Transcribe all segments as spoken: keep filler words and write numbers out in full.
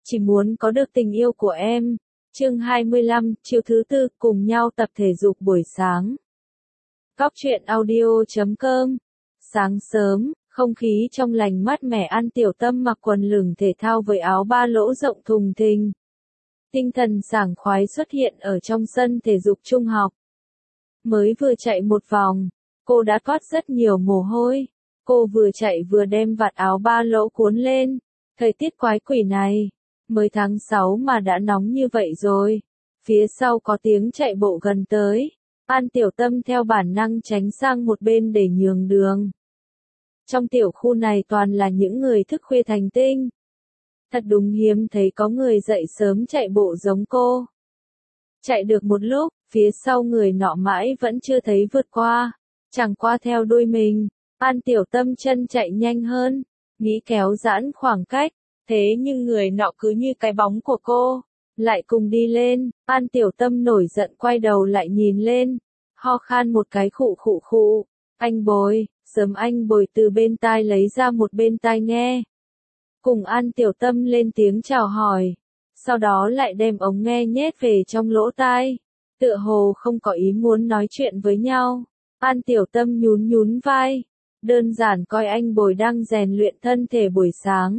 chỉ muốn có được tình yêu của em. Chương hai mươi lăm, chiều thứ tư, cùng nhau tập thể dục buổi sáng. Góc truyện audio chấm com. Sáng sớm, không khí trong lành mát mẻ. An Tiểu Tâm mặc quần lửng thể thao với áo ba lỗ rộng thùng thình. Tinh thần sảng khoái xuất hiện ở trong sân thể dục trung học. Mới vừa chạy một vòng, cô đã toát rất nhiều mồ hôi. Cô vừa chạy vừa đem vạt áo ba lỗ cuốn lên. Thời tiết quái quỷ này, mới tháng sáu mà đã nóng như vậy rồi. Phía sau có tiếng chạy bộ gần tới. An Tiểu Tâm theo bản năng tránh sang một bên để nhường đường. Trong tiểu khu này toàn là những người thức khuya thành tinh. Thật đúng hiếm thấy có người dậy sớm chạy bộ giống cô. Chạy được một lúc, phía sau người nọ mãi vẫn chưa thấy vượt qua. Chẳng qua theo đuôi mình. An Tiểu Tâm chân chạy nhanh hơn, nghĩ kéo giãn khoảng cách. Thế nhưng người nọ cứ như cái bóng của cô, lại cùng đi lên. An Tiểu Tâm nổi giận quay đầu lại nhìn lên, ho khan một cái khụ khụ khụ. Anh Bồi, sớm anh Bồi từ bên tai lấy ra một bên tai nghe. Cùng An Tiểu Tâm lên tiếng chào hỏi, sau đó lại đem ống nghe nhét về trong lỗ tai. Tựa hồ không có ý muốn nói chuyện với nhau. An Tiểu Tâm nhún nhún vai, đơn giản coi anh Bồi đang rèn luyện thân thể buổi sáng.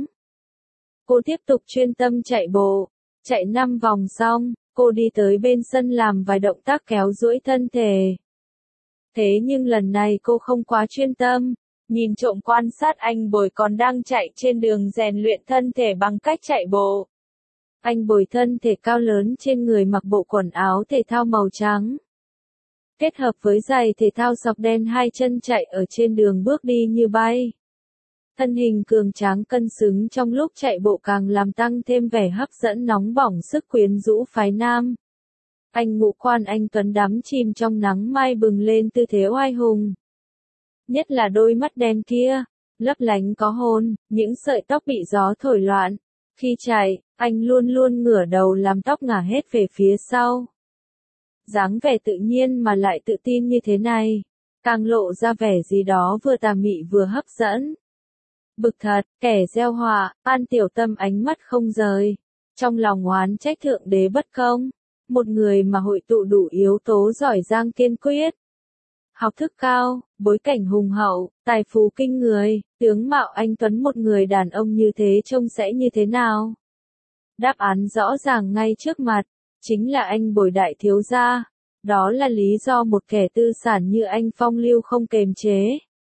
Cô tiếp tục chuyên tâm chạy bộ, chạy năm vòng xong, cô đi tới bên sân làm vài động tác kéo duỗi thân thể. Thế nhưng lần này cô không quá chuyên tâm, nhìn trộm quan sát anh Bồi còn đang chạy trên đường rèn luyện thân thể bằng cách chạy bộ. Anh Bồi thân thể cao lớn, trên người mặc bộ quần áo thể thao màu trắng. Kết hợp với giày thể thao sọc đen, hai chân chạy ở trên đường bước đi như bay. Thân hình cường tráng cân xứng trong lúc chạy bộ càng làm tăng thêm vẻ hấp dẫn nóng bỏng, sức quyến rũ phái nam. Anh ngũ quan anh tuấn đắm chìm trong nắng mai bừng lên tư thế oai hùng. Nhất là đôi mắt đen kia, lấp lánh có hồn, những sợi tóc bị gió thổi loạn. Khi chạy, anh luôn luôn ngửa đầu làm tóc ngả hết về phía sau. Dáng vẻ tự nhiên mà lại tự tin như thế này, càng lộ ra vẻ gì đó vừa tà mị vừa hấp dẫn. Bực thật, kẻ gieo họa. An Tiểu Tâm ánh mắt không rời, trong lòng oán trách thượng đế bất công. Một người mà hội tụ đủ yếu tố giỏi giang kiên quyết, học thức cao, bối cảnh hùng hậu, tài phú kinh người, tướng mạo anh tuấn, một người đàn ông như thế trông sẽ như thế nào? Đáp án rõ ràng ngay trước mặt, chính là anh Bồi đại thiếu gia. Đó là lý do một kẻ tư sản như anh phong lưu không kềm chế.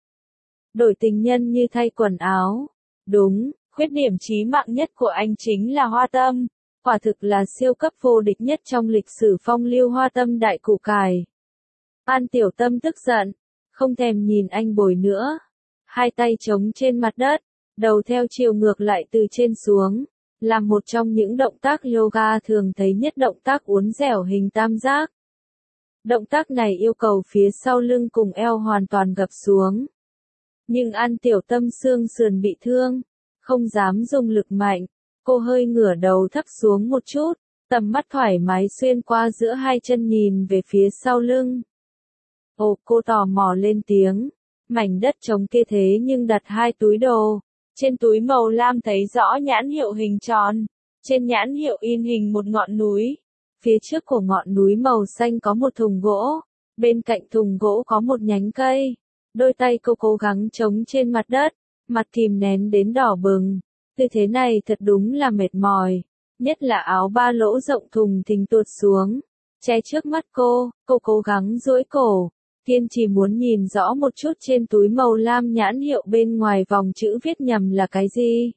Đổi tình nhân như thay quần áo. Đúng, khuyết điểm chí mạng nhất của anh chính là hoa tâm. Quả thực là siêu cấp vô địch nhất trong lịch sử phong lưu hoa tâm đại củ cải. An Tiểu Tâm tức giận, không thèm nhìn anh Bồi nữa. Hai tay chống trên mặt đất, đầu theo chiều ngược lại từ trên xuống. Làm một trong những động tác yoga thường thấy nhất, động tác uốn dẻo hình tam giác. Động tác này yêu cầu phía sau lưng cùng eo hoàn toàn gập xuống. Nhưng An Tiểu Tâm xương sườn bị thương, không dám dùng lực mạnh. Cô hơi ngửa đầu thấp xuống một chút, tầm mắt thoải mái xuyên qua giữa hai chân nhìn về phía sau lưng. Ồ, cô tò mò lên tiếng. Mảnh đất trống kia thế nhưng đặt hai túi đồ. Trên túi màu lam thấy rõ nhãn hiệu hình tròn. Trên nhãn hiệu in hình một ngọn núi. Phía trước của ngọn núi màu xanh có một thùng gỗ. Bên cạnh thùng gỗ có một nhánh cây. Đôi tay cô cố gắng chống trên mặt đất, mặt kìm nén đến đỏ bừng. Tư thế này thật đúng là mệt mỏi. Nhất là áo ba lỗ rộng thùng thình tuột xuống, che trước mắt cô. Cô cố gắng duỗi cổ, kiên trì muốn nhìn rõ một chút trên túi màu lam nhãn hiệu bên ngoài vòng chữ viết nhầm là cái gì.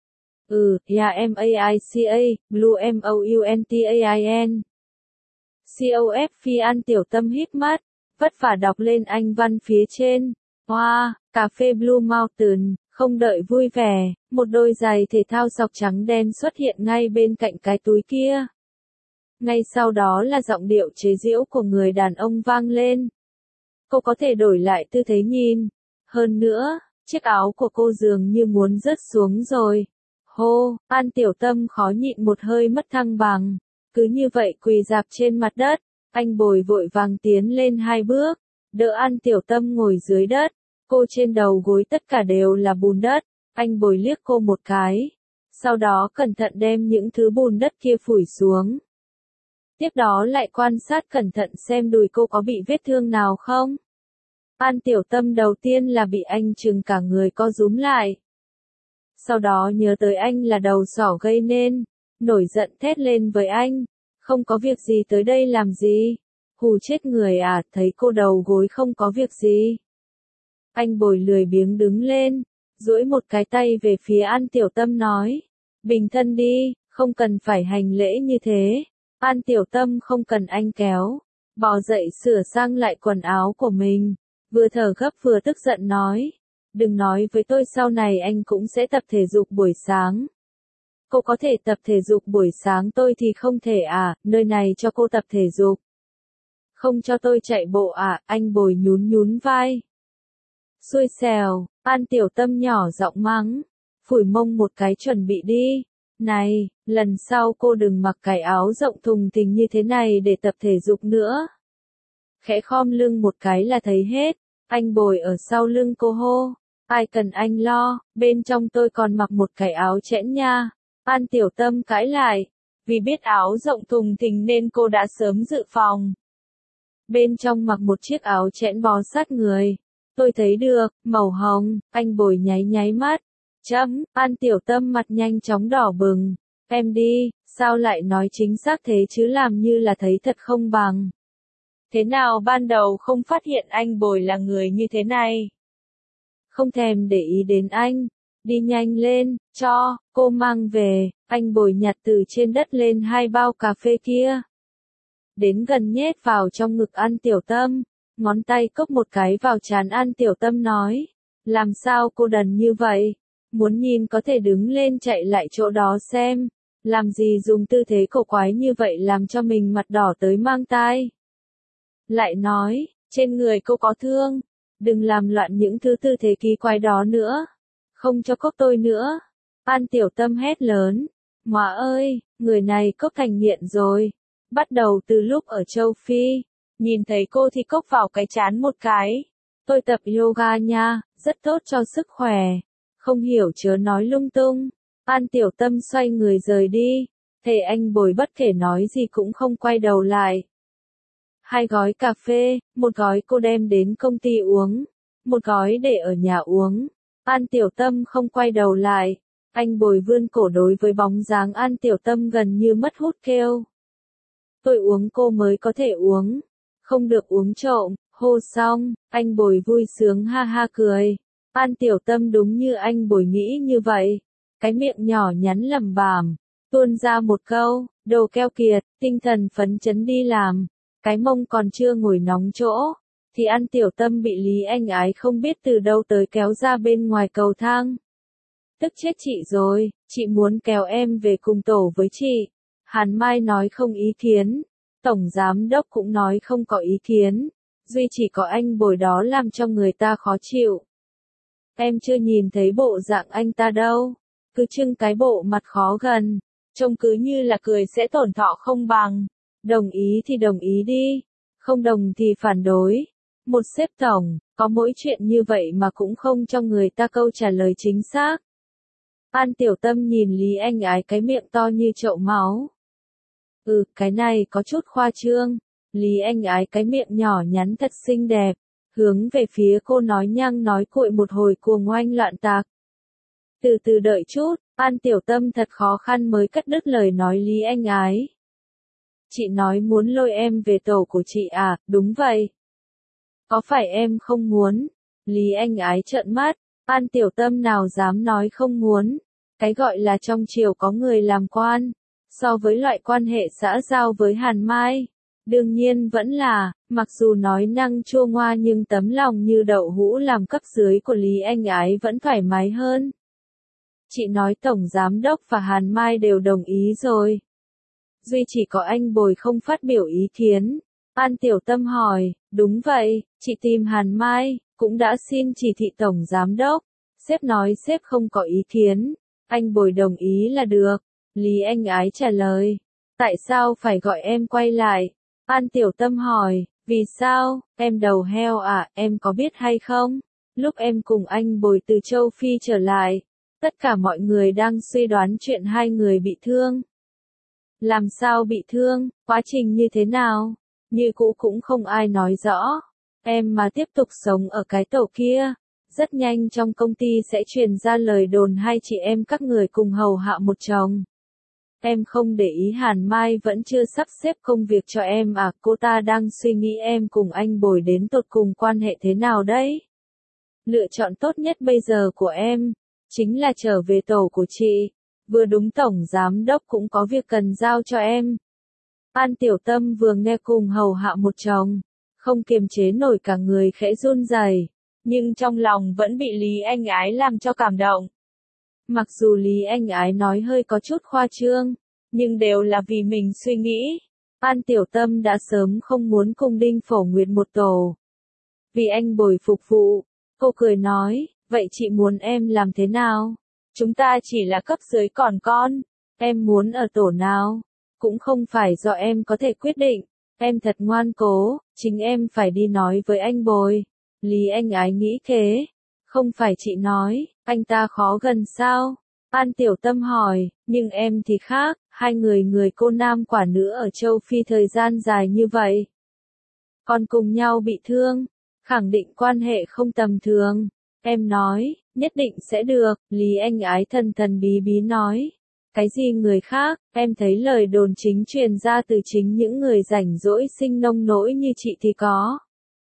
Ừ, yeah, M A I C A, Blue M O U N T A I N. C O F Phi. An Tiểu Tâm híp mắt, vất vả đọc lên anh văn phía trên. Wow, cà phê Blue Mountain. Không đợi vui vẻ, một đôi giày thể thao sọc trắng đen xuất hiện ngay bên cạnh cái túi kia. Ngay sau đó là giọng điệu chế giễu của người đàn ông vang lên. Cô có thể đổi lại tư thế nhìn. Hơn nữa, chiếc áo của cô dường như muốn rớt xuống rồi. Hô, An Tiểu Tâm khó nhịn một hơi mất thăng bằng. Cứ như vậy quỳ rạp trên mặt đất. Anh Bồi vội vàng tiến lên hai bước, đỡ An Tiểu Tâm ngồi dưới đất. Cô trên đầu gối tất cả đều là bùn đất. Anh Bồi liếc cô một cái, Sau đó cẩn thận đem những thứ bùn đất kia phủi xuống. Tiếp đó lại quan sát cẩn thận xem đùi cô có bị vết thương nào không. An Tiểu Tâm đầu tiên là bị anh chừng cả người co rúm lại. Sau đó nhớ tới anh là đầu sỏ gây nên, nổi giận thét lên với anh. Không có việc gì tới đây làm gì? Hù chết người à, thấy cô đầu gối không có việc gì. Anh Bồi lười biếng đứng lên, duỗi một cái tay về phía An Tiểu Tâm nói. Bình thân đi, không cần phải hành lễ như thế. An Tiểu Tâm không cần anh kéo. Bò dậy sửa sang lại quần áo của mình. Vừa thở gấp vừa tức giận nói. Đừng nói với tôi sau này anh cũng sẽ tập thể dục buổi sáng. Cô có thể tập thể dục buổi sáng tôi thì không thể à, nơi này cho cô tập thể dục. Không cho tôi chạy bộ à, anh Bồi nhún nhún vai. Xui xẻo, An Tiểu Tâm nhỏ giọng mắng. Phủi mông một cái chuẩn bị đi. Này, lần sau cô đừng mặc cái áo rộng thùng thình như thế này để tập thể dục nữa. Khẽ khom lưng một cái là thấy hết. Anh Bồi ở sau lưng cô hô. Ai cần anh lo, bên trong tôi còn mặc một cái áo chẽn nha. An Tiểu Tâm cãi lại. Vì biết áo rộng thùng thình nên cô đã sớm dự phòng. Bên trong mặc một chiếc áo chẽn bó sát người. Tôi thấy được, màu hồng, anh Bồi nháy nháy mắt. Chấm, An Tiểu Tâm mặt nhanh chóng đỏ bừng. Em đi, sao lại nói chính xác thế chứ làm như là thấy thật không bằng. Thế nào ban đầu không phát hiện anh Bồi là người như thế này? Không thèm để ý đến anh. Đi nhanh lên, cho, cô mang về. Anh Bồi nhặt từ trên đất lên hai bao cà phê kia. Đến gần nhét vào trong ngực An Tiểu Tâm. Ngón tay cốc một cái vào trán An Tiểu Tâm nói. Làm sao cô đần như vậy? Muốn nhìn có thể đứng lên chạy lại chỗ đó xem. Làm gì dùng tư thế cổ quái như vậy làm cho mình mặt đỏ tới mang tai. Lại nói, trên người cô có thương. Đừng làm loạn những thứ tư thế kỳ quái đó nữa. Không cho cốc tôi nữa. An Tiểu Tâm hét lớn. Mà ơi, người này cốc thành nghiện rồi. Bắt đầu từ lúc ở châu Phi. Nhìn thấy cô thì cốc vào cái chán một cái. Tôi tập yoga nha, rất tốt cho sức khỏe. Không hiểu chớ nói lung tung. An Tiểu Tâm xoay người rời đi. Thề anh Bồi bất kể nói gì cũng không quay đầu lại. Hai gói cà phê, một gói cô đem đến công ty uống. Một gói để ở nhà uống. An Tiểu Tâm không quay đầu lại. Anh Bồi vươn cổ đối với bóng dáng An Tiểu Tâm gần như mất hút kêu. Tôi uống cô mới có thể uống. Không được uống trộm, hô xong, anh Bồi vui sướng ha ha cười. An Tiểu Tâm đúng như anh Bồi nghĩ như vậy. Cái miệng nhỏ nhắn lẩm bẩm, tuôn ra một câu, đồ keo kiệt, tinh thần phấn chấn đi làm. Cái mông còn chưa ngồi nóng chỗ, thì An Tiểu Tâm bị Lý Anh Ái không biết từ đâu tới kéo ra bên ngoài cầu thang. Tức chết chị rồi, chị muốn kéo em về cùng tổ với chị. Hàn Mai nói không ý kiến. Tổng giám đốc cũng nói không có ý kiến. Duy chỉ có anh Bồi đó làm cho người ta khó chịu. Em chưa nhìn thấy bộ dạng anh ta đâu. Cứ trưng cái bộ mặt khó gần. Trông cứ như là cười sẽ tổn thọ không bằng. Đồng ý thì đồng ý đi. Không đồng thì phản đối. Một sếp tổng, có mỗi chuyện như vậy mà cũng không cho người ta câu trả lời chính xác. An Tiểu Tâm nhìn Lý Anh Ái cái miệng to như chậu máu. Ừ, cái này có chút khoa trương. Lý Anh Ái cái miệng nhỏ nhắn thật xinh đẹp. Hướng về phía cô nói nhăng nói cuội một hồi cuồng oanh loạn tạc. Từ từ đợi chút, An Tiểu Tâm thật khó khăn mới cắt đứt lời nói Lý Anh Ái. Chị nói muốn lôi em về tổ của chị à, đúng vậy. Có phải em không muốn? Lý Anh Ái trợn mắt, An Tiểu Tâm nào dám nói không muốn. Cái gọi là trong triều có người làm quan. So với loại quan hệ xã giao với Hàn Mai, đương nhiên vẫn là, mặc dù nói năng chua ngoa nhưng tấm lòng như đậu hũ làm cấp dưới của Lý Anh Ái vẫn thoải mái hơn. Chị nói Tổng Giám Đốc và Hàn Mai đều đồng ý rồi. Duy chỉ có anh Bồi không phát biểu ý kiến. An Tiểu Tâm hỏi, đúng vậy, chị tìm Hàn Mai, cũng đã xin chỉ thị Tổng Giám Đốc. Sếp nói sếp không có ý kiến. Anh Bồi đồng ý là được. Lý Anh Ái trả lời. Tại sao phải gọi em quay lại? An Tiểu Tâm hỏi, vì sao, em đầu heo à, em có biết hay không? Lúc em cùng anh Bồi từ châu Phi trở lại, Tất cả mọi người đang suy đoán chuyện hai người bị thương. Làm sao bị thương, quá trình như thế nào? Như cũ cũng không ai nói rõ. Em mà tiếp tục sống ở cái tổ kia, rất nhanh trong công ty sẽ truyền ra lời đồn hai chị em các người cùng hầu hạ một chồng. Em không để ý Hàn Mai vẫn chưa sắp xếp công việc cho em à, cô ta đang suy nghĩ em cùng anh Bồi đến tột cùng quan hệ thế nào đấy. Lựa chọn tốt nhất bây giờ của em, chính là trở về tổ của chị, vừa đúng tổng giám đốc cũng có việc cần giao cho em. An Tiểu Tâm vừa nghe cùng hầu hạ một chồng, không kiềm chế nổi cả người khẽ run rẩy, nhưng trong lòng vẫn bị Lý Anh Ái làm cho cảm động. Mặc dù Lý Anh Ái nói hơi có chút khoa trương, nhưng đều là vì mình suy nghĩ. An Tiểu Tâm đã sớm không muốn cùng Đinh Phổ Nguyệt một tổ. Vì anh Bồi phục vụ, cô cười nói, vậy chị muốn em làm thế nào? Chúng ta chỉ là cấp dưới còn con, em muốn ở tổ nào? Cũng không phải do em có thể quyết định, em thật ngoan cố, chính em phải đi nói với anh Bồi. Lý Anh Ái nghĩ thế, không phải chị nói, anh ta khó gần sao? An Tiểu Tâm hỏi, nhưng em thì khác, hai người người cô nam quả nữ ở châu Phi thời gian dài như vậy. Còn cùng nhau bị thương, khẳng định quan hệ không tầm thường. Em nói, nhất định sẽ được, Lý Anh Ái thần thần bí bí nói. Cái gì người khác, em thấy lời đồn chính truyền ra từ chính những người rảnh rỗi sinh nông nỗi như chị thì có.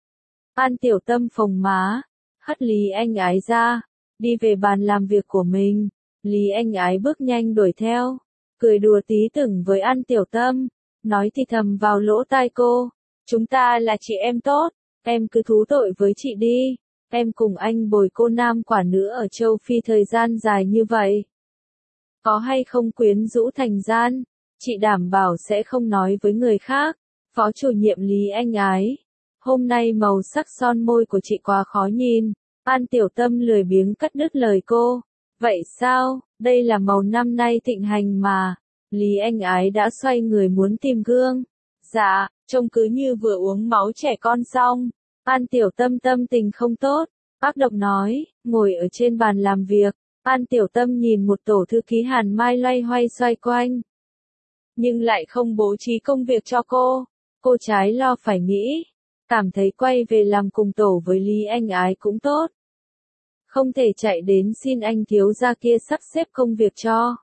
An Tiểu Tâm phồng má, hất Lý Anh Ái ra, đi về bàn làm việc của mình. Lý Anh Ái bước nhanh đuổi theo, cười đùa tí tưởng với An Tiểu Tâm, nói thì thầm vào lỗ tai cô, chúng ta là chị em tốt, em cứ thú tội với chị đi, em cùng anh Bồi cô nam quả nữ ở châu Phi thời gian dài như vậy. Có hay không quyến rũ thành gian, chị đảm bảo sẽ không nói với người khác. Phó chủ nhiệm Lý Anh Ái, hôm nay màu sắc son môi của chị quá khó nhìn. An Tiểu Tâm lười biếng cắt đứt lời cô. Vậy sao, đây là màu năm nay thịnh hành mà. Lý Anh Ái đã xoay người muốn tìm gương. Dạ, trông cứ như vừa uống máu trẻ con xong. An Tiểu Tâm tâm tình không tốt, ác độc nói, ngồi ở trên bàn làm việc. An Tiểu Tâm nhìn một tổ thư ký Hàn Mai loay hoay xoay quanh, nhưng lại không bố trí công việc cho cô. Cô trái lo phải nghĩ, cảm thấy quay về làm cùng tổ với Lý Anh Ái cũng tốt. Không thể chạy đến xin anh thiếu gia kia sắp xếp công việc cho.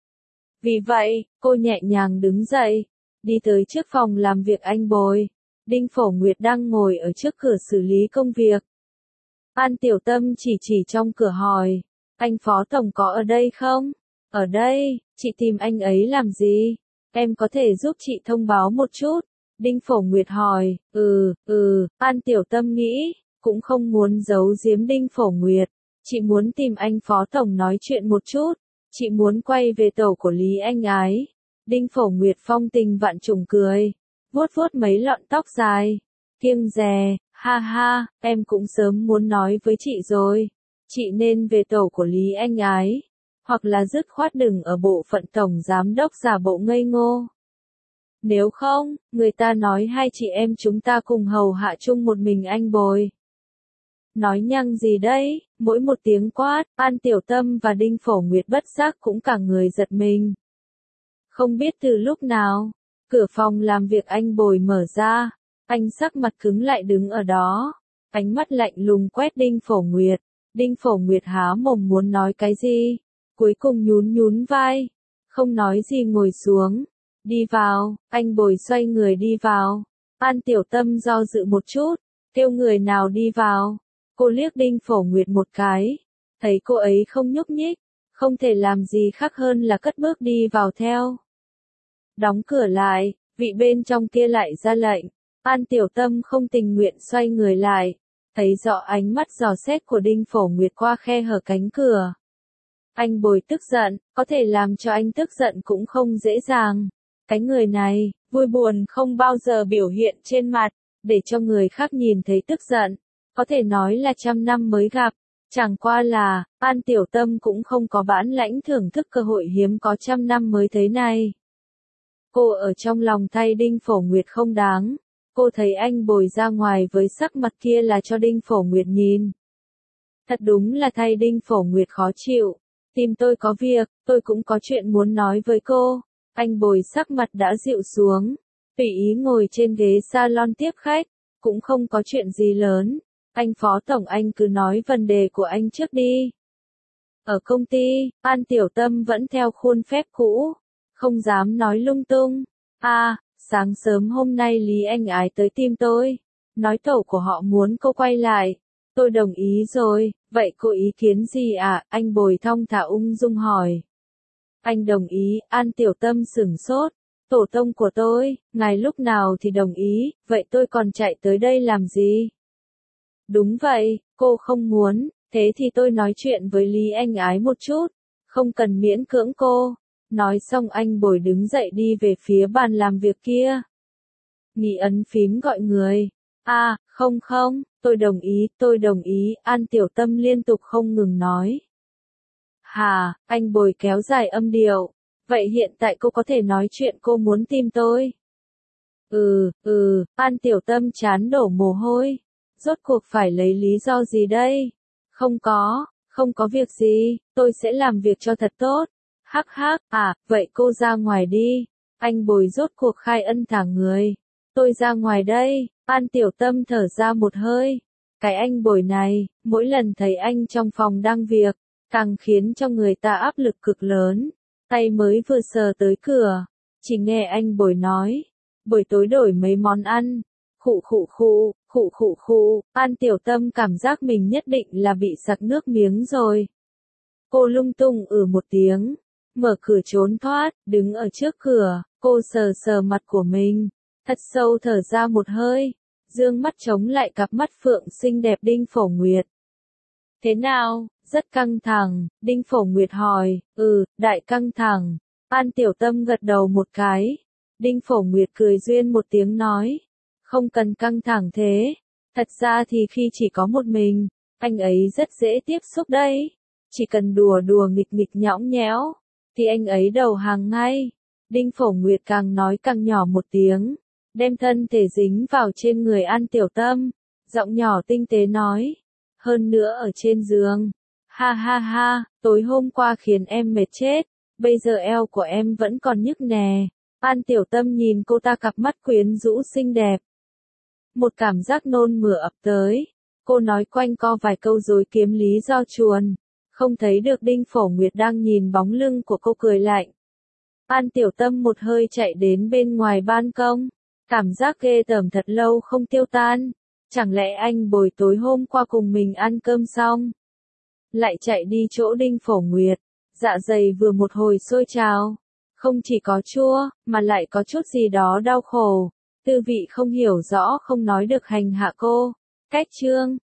Vì vậy, cô nhẹ nhàng đứng dậy, đi tới trước phòng làm việc anh Bồi. Đinh Phổ Nguyệt đang ngồi ở trước cửa xử lý công việc. An Tiểu Tâm chỉ chỉ trong cửa hỏi, anh Phó Tổng có ở đây không? Ở đây, chị tìm anh ấy làm gì? Em có thể giúp chị thông báo một chút? Đinh Phổ Nguyệt hỏi, ừ, ừ, An Tiểu Tâm nghĩ, cũng không muốn giấu giếm Đinh Phổ Nguyệt. Chị muốn tìm anh Phó Tổng nói chuyện một chút, chị muốn quay về tổ của Lý Anh Ái. Đinh Phổ Nguyệt phong tình vạn trùng cười, vuốt vuốt mấy lọn tóc dài, kiêng dè, ha ha, em cũng sớm muốn nói với chị rồi. Chị nên về tổ của Lý Anh Ái, hoặc là dứt khoát đừng ở bộ phận tổng giám đốc giả bộ ngây ngô. Nếu không, người ta nói hai chị em chúng ta cùng hầu hạ chung một mình anh Bồi. Nói nhăng gì đấy, mỗi một tiếng quát, An Tiểu Tâm và Đinh Phổ Nguyệt bất giác cũng cả người giật mình. Không biết từ lúc nào, cửa phòng làm việc anh Bồi mở ra, anh sắc mặt cứng lại đứng ở đó, ánh mắt lạnh lùng quét Đinh Phổ Nguyệt. Đinh Phổ Nguyệt há mồm muốn nói cái gì, cuối cùng nhún nhún vai, không nói gì ngồi xuống. Đi vào, anh Bồi xoay người đi vào. An Tiểu Tâm do dự một chút, kêu người nào đi vào. Cô liếc Đinh Phổ Nguyệt một cái, thấy cô ấy không nhúc nhích, không thể làm gì khác hơn là cất bước đi vào theo. Đóng cửa lại, vị bên trong kia lại ra lệnh. An Tiểu Tâm không tình nguyện xoay người lại, thấy rõ ánh mắt dò xét của Đinh Phổ Nguyệt qua khe hở cánh cửa. Anh Bồi tức giận, có thể làm cho anh tức giận cũng không dễ dàng. Cái người này, vui buồn không bao giờ biểu hiện trên mặt, để cho người khác nhìn thấy tức giận. Có thể nói là trăm năm mới gặp, chẳng qua là, An Tiểu Tâm cũng không có bản lãnh thưởng thức cơ hội hiếm có trăm năm mới thấy này. Cô ở trong lòng thay Đinh Phổ Nguyệt không đáng, cô thấy anh Bồi ra ngoài với sắc mặt kia là cho Đinh Phổ Nguyệt nhìn. Thật đúng là thay Đinh Phổ Nguyệt khó chịu, Tìm tôi có việc, tôi cũng có chuyện muốn nói với cô. Anh Bồi sắc mặt đã dịu xuống, tùy ý ngồi trên ghế salon tiếp khách, cũng không có chuyện gì lớn. Anh Phó Tổng anh cứ nói vấn đề của anh trước đi. Ở công ty, An Tiểu Tâm vẫn theo khuôn phép cũ, không dám nói lung tung. À, sáng sớm hôm nay Lý Anh Ái tới tìm tôi, nói tổ của họ muốn cô quay lại. Tôi đồng ý rồi, vậy cô ý kiến gì ạ? Anh Bồi thong thả ung dung hỏi. Anh đồng ý, An Tiểu Tâm sửng sốt. Tổ tông của tôi, ngài lúc nào thì đồng ý, vậy tôi còn chạy tới đây làm gì? Đúng vậy, cô không muốn, thế thì tôi nói chuyện với Lý Anh Ái một chút, không cần miễn cưỡng cô. Nói xong anh Bồi đứng dậy đi về phía bàn làm việc kia. Nghị ấn phím gọi người. À, không không, tôi đồng ý, tôi đồng ý, An Tiểu Tâm liên tục không ngừng nói. Hà, anh Bồi kéo dài âm điệu. Vậy hiện tại cô có thể nói chuyện cô muốn tìm tôi? Ừ, ừ, An Tiểu Tâm chán đổ mồ hôi. Rốt cuộc phải lấy lý do gì đây? Không có, không có việc gì, tôi sẽ làm việc cho thật tốt. Hắc hắc, à, vậy cô ra ngoài đi. Anh Bồi rốt cuộc khai ân thả người. Tôi ra ngoài đây, An Tiểu Tâm thở ra một hơi. Cái anh Bồi này, mỗi lần thấy anh trong phòng đang việc, càng khiến cho người ta áp lực cực lớn. Tay mới vừa sờ tới cửa, chỉ nghe anh Bồi nói, buổi tối đổi mấy món ăn. Khụ khụ khụ, khụ khụ khụ, An Tiểu Tâm cảm giác mình nhất định là bị sặc nước miếng rồi. Cô lung tung ừ một tiếng, mở cửa trốn thoát, đứng ở trước cửa, cô sờ sờ mặt của mình, thật sâu thở ra một hơi, dương mắt chống lại cặp mắt phượng xinh đẹp Đinh Phổ Nguyệt. Thế nào, rất căng thẳng, Đinh Phổ Nguyệt hỏi, ừ, đại căng thẳng. An Tiểu Tâm gật đầu một cái. Đinh Phổ Nguyệt cười duyên một tiếng nói, không cần căng thẳng thế, thật ra thì khi chỉ có một mình, anh ấy rất dễ tiếp xúc đấy. Chỉ cần đùa đùa nghịch nghịch nhõng nhẽo, thì anh ấy đầu hàng ngay. Đinh Phổ Nguyệt càng nói càng nhỏ một tiếng, đem thân thể dính vào trên người An Tiểu Tâm, giọng nhỏ tinh tế nói, hơn nữa ở trên giường. Ha ha ha, tối hôm qua khiến em mệt chết, bây giờ eo của em vẫn còn nhức nè. An Tiểu Tâm nhìn cô ta cặp mắt quyến rũ xinh đẹp. Một cảm giác nôn mửa ập tới, cô nói quanh co vài câu rồi kiếm lý do chuồn. Không thấy được Đinh Phổ Nguyệt đang nhìn bóng lưng của cô cười lạnh. An Tiểu Tâm một hơi chạy đến bên ngoài ban công. Cảm giác ghê tởm thật lâu không tiêu tan. Chẳng lẽ anh Bồi tối hôm qua cùng mình ăn cơm xong, lại chạy đi chỗ Đinh Phổ Nguyệt. Dạ dày vừa một hồi sôi trào. Không chỉ có chua, mà lại có chút gì đó đau khổ. Tư vị không hiểu rõ không nói được hành hạ cô. Cách chương